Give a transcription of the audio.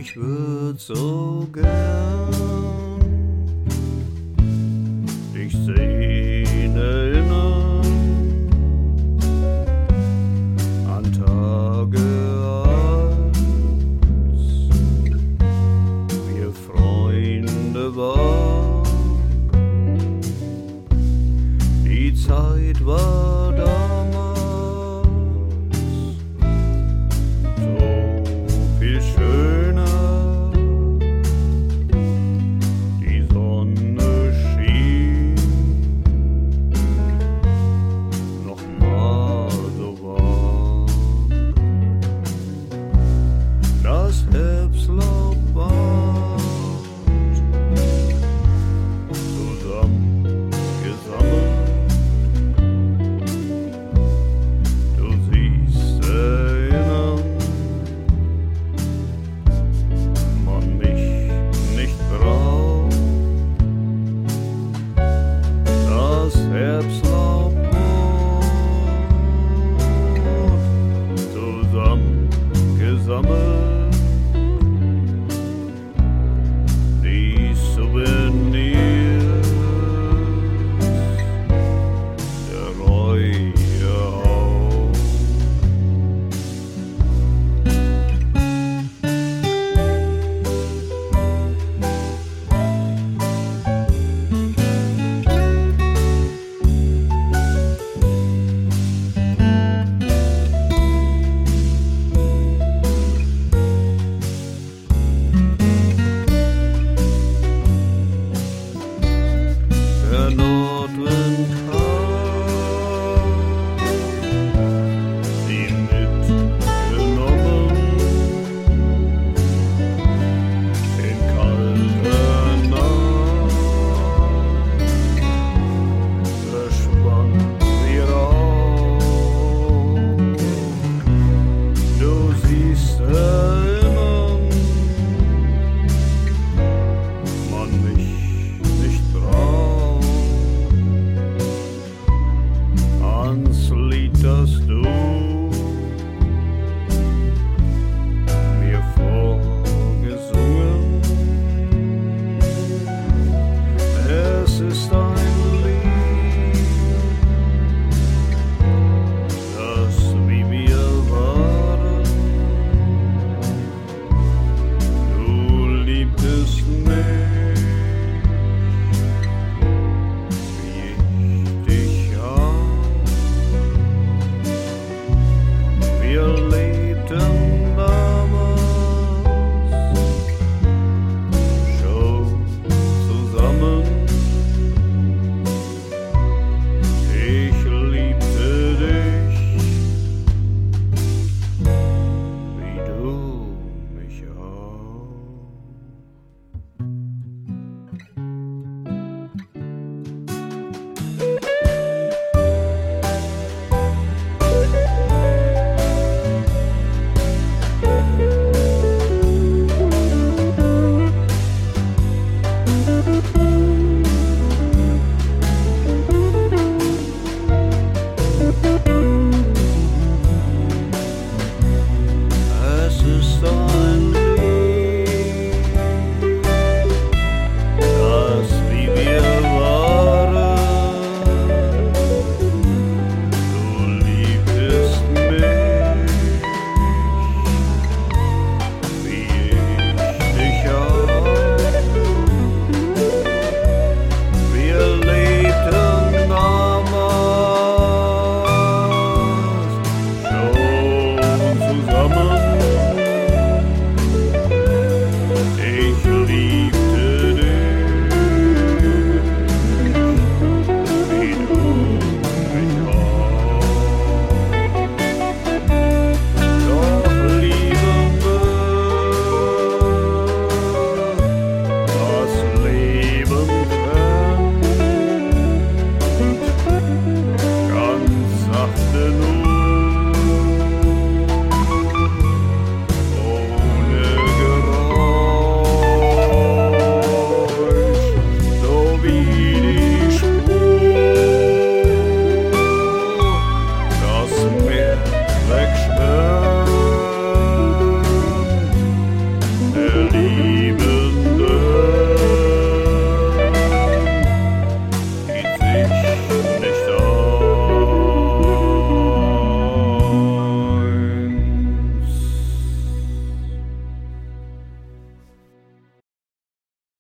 Ich würd so gern dich sehen, erinnern an Tage, als wir Freunde waren. Die Zeit war damals so viel schöner. Die Sonne schien noch mal so warm. Das Herbstlaub ward zusammengesammelt. Du siehst, erinnern man mich nicht braucht. Das Herbstlaub wurde zusammengesammelt. Die Souvenirs der Reue auf. Der Nordwind kam, sie mitgenommen in kalter Nacht, verschwand sie raus. Du siehst, erinnern man mich nicht braucht. Ans Lied, das du mir vorgesungen. Es ist ein Lied, das wie wir waren. Du liebtest mich, wie ich dich auch. Wir